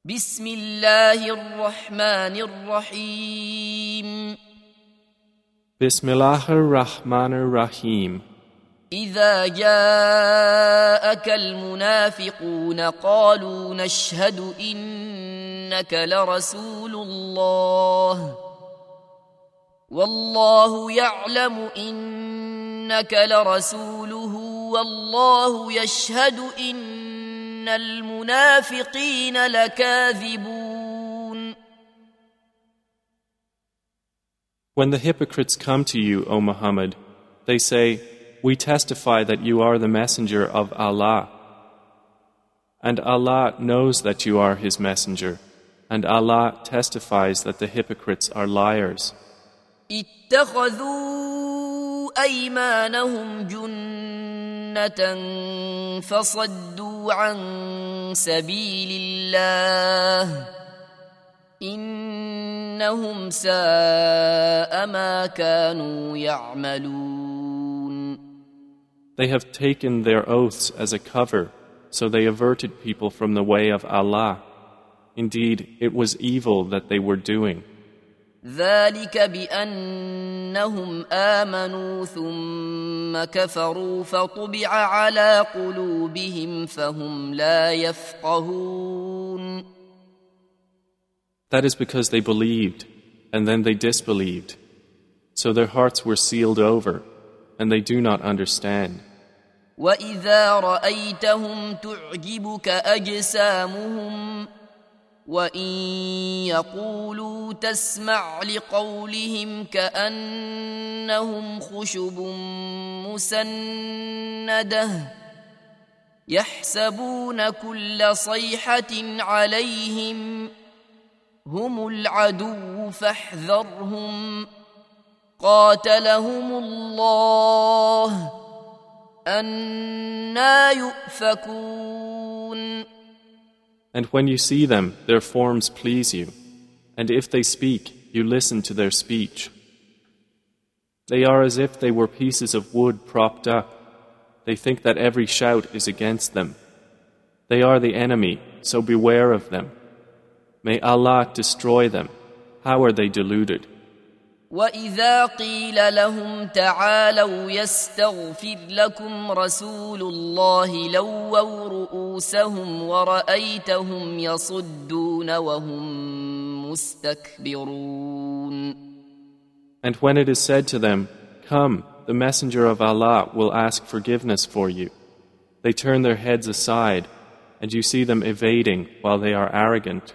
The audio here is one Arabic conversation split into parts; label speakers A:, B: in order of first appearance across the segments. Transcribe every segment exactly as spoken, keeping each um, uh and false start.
A: بسم الله الرحمن الرحيم
B: Bismillah ar-Rahman ar-Rahim.
A: إذا جاءك المنافقون قالوا نشهد إنك لرسول الله والله يعلم إنك لرسوله والله يشهد إن المنافقين لكاذبون.
B: When the hypocrites come to you, O Muhammad, they say, "We testify that you are the messenger of Allah." And Allah knows that you are His messenger, and Allah testifies that the hypocrites are liars.
A: اتخذوا أيمانهم جنة فصدوا عن سبيل الله إنهم ساء ما كانوا يعملون.
B: They have taken their oaths as a cover, so they averted people from the way of Allah. Indeed, it was evil that they were doing.
A: ذلك بأنهم آمنوا ثم كفروا فطبع على قلوبهم فهم لا يفقهون.
B: That is because they believed, and then they disbelieved. So their hearts were sealed over, and they do not understand.
A: وإذا رأيتهم تعجبك أجسامهم وإن يقولوا تسمع لقولهم كأنهم خشب مسندة يحسبون كل صيحة عليهم هم العدو فاحذرهم قاتلهم الله أنى يؤفكون.
B: And when you see them, their forms please you, and if they speak, you listen to their speech. They are as if they were pieces of wood propped up. They think that every shout is against them. They are the enemy, so beware of them. May Allah destroy them. How are they deluded?
A: وَإِذَا قِيلَ لَهُمْ تَعَالَوْا يَسْتَغْفِرْ لَكُمْ رَسُولُ اللَّهِ لَوَّوْا رُؤُوسَهُمْ وَرَأَيْتَهُمْ يَصُدُّونَ وَهُمْ مُسْتَكْبِرُونَ.
B: And when it is said to them, "Come, the Messenger of Allah will ask forgiveness for you," they turn their heads aside, and you see them evading while they are arrogant.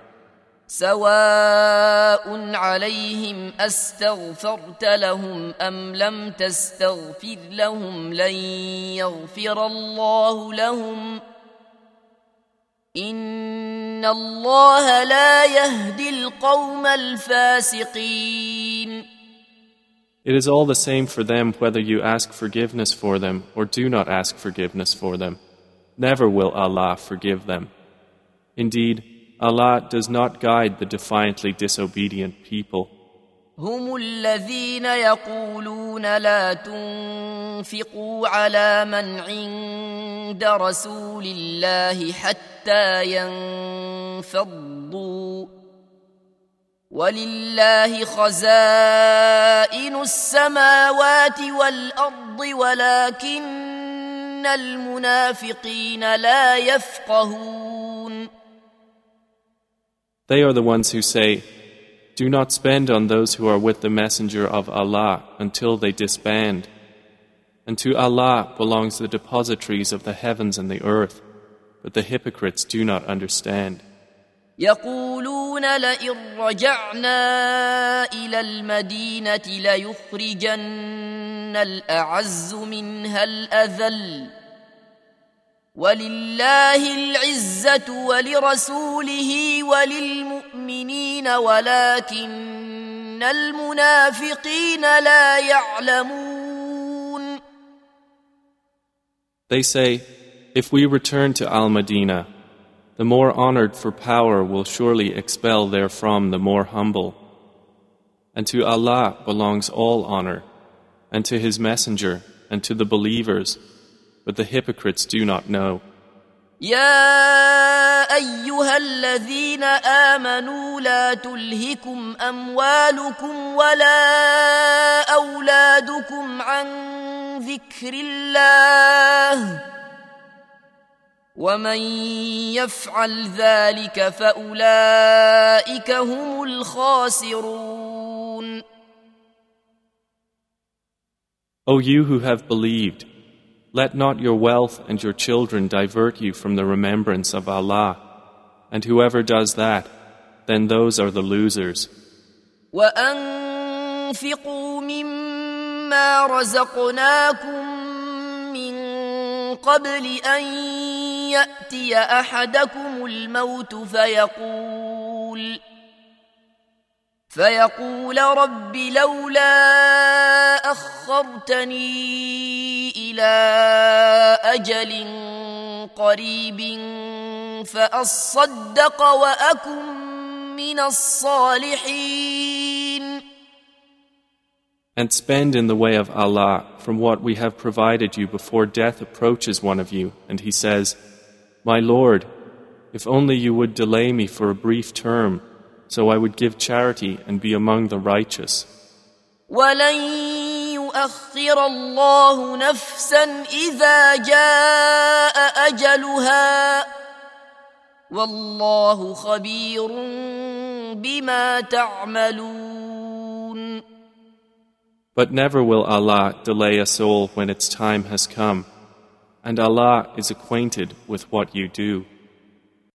A: سواء عليهم أستغفرت لهم أم لم تستغفر لهم لن يغفر الله لهم إن الله لا يهدي القوم الفاسقين.
B: It is all the same for them whether you ask forgiveness for them or do not ask forgiveness for them. Never will Allah forgive them. Indeed, Allah does not guide the defiantly disobedient people.
A: هم الذين يقولون لا تنفقوا على من عند رسول الله حتى ينفضوا ولله خزائن السماوات والأرض ولكن المنافقين لا يفقهون.
B: They are the ones who say, "Do not spend on those who are with the Messenger of Allah until they disband. And to Allah belongs the depositories of the heavens and the earth, but the hypocrites do not understand."
A: يقولون لئن رجعنا إلى المدينة ليخرجن الأعز منها الأذل ولله العزة ولرسوله وللمؤمنين ولكن المنافقين لا يعلمون.
B: They say, "If we return to Al-Madinah, the more honored for power will surely expel therefrom the more humble. And to Allah belongs all honor, and to His Messenger, and to the believers, but the hypocrites do not know.
A: يا أيها الذين آمنوا لا تلهكم أموالكم ولا أولادكم عن ذكر الله ومن يفعل ذلك فأولئك هم الخاسرون.
B: O you who have believed, let not your wealth and your children divert you from the remembrance of Allah, and whoever does that, then those are the losers.
A: وَأَنفِقُوا مِمَّا رَزَقْنَاكُم مِّن قَبْلِ أَن يَأْتِيَ أَحَدَكُمُ الْمَوْتُ فَيَقُولَ فيقول رب لولا أخرتني إلى أجل قريب فأصدق وأكن من الصالحين.
B: And spend in the way of Allah from what we have provided you before death approaches one of you, and he says, My Lord, if only you would delay me for a brief term, so I would give charity and be among the righteous.
A: وَلَن يُؤَخِّرَ اللَّهُ نَفْسًا إِذَا جَاءَ أَجَلُهَا وَاللَّهُ خَبِيرٌ بِمَا تَعْمَلُونَ.
B: But never will Allah delay a soul when its time has come, and Allah is acquainted with what you do.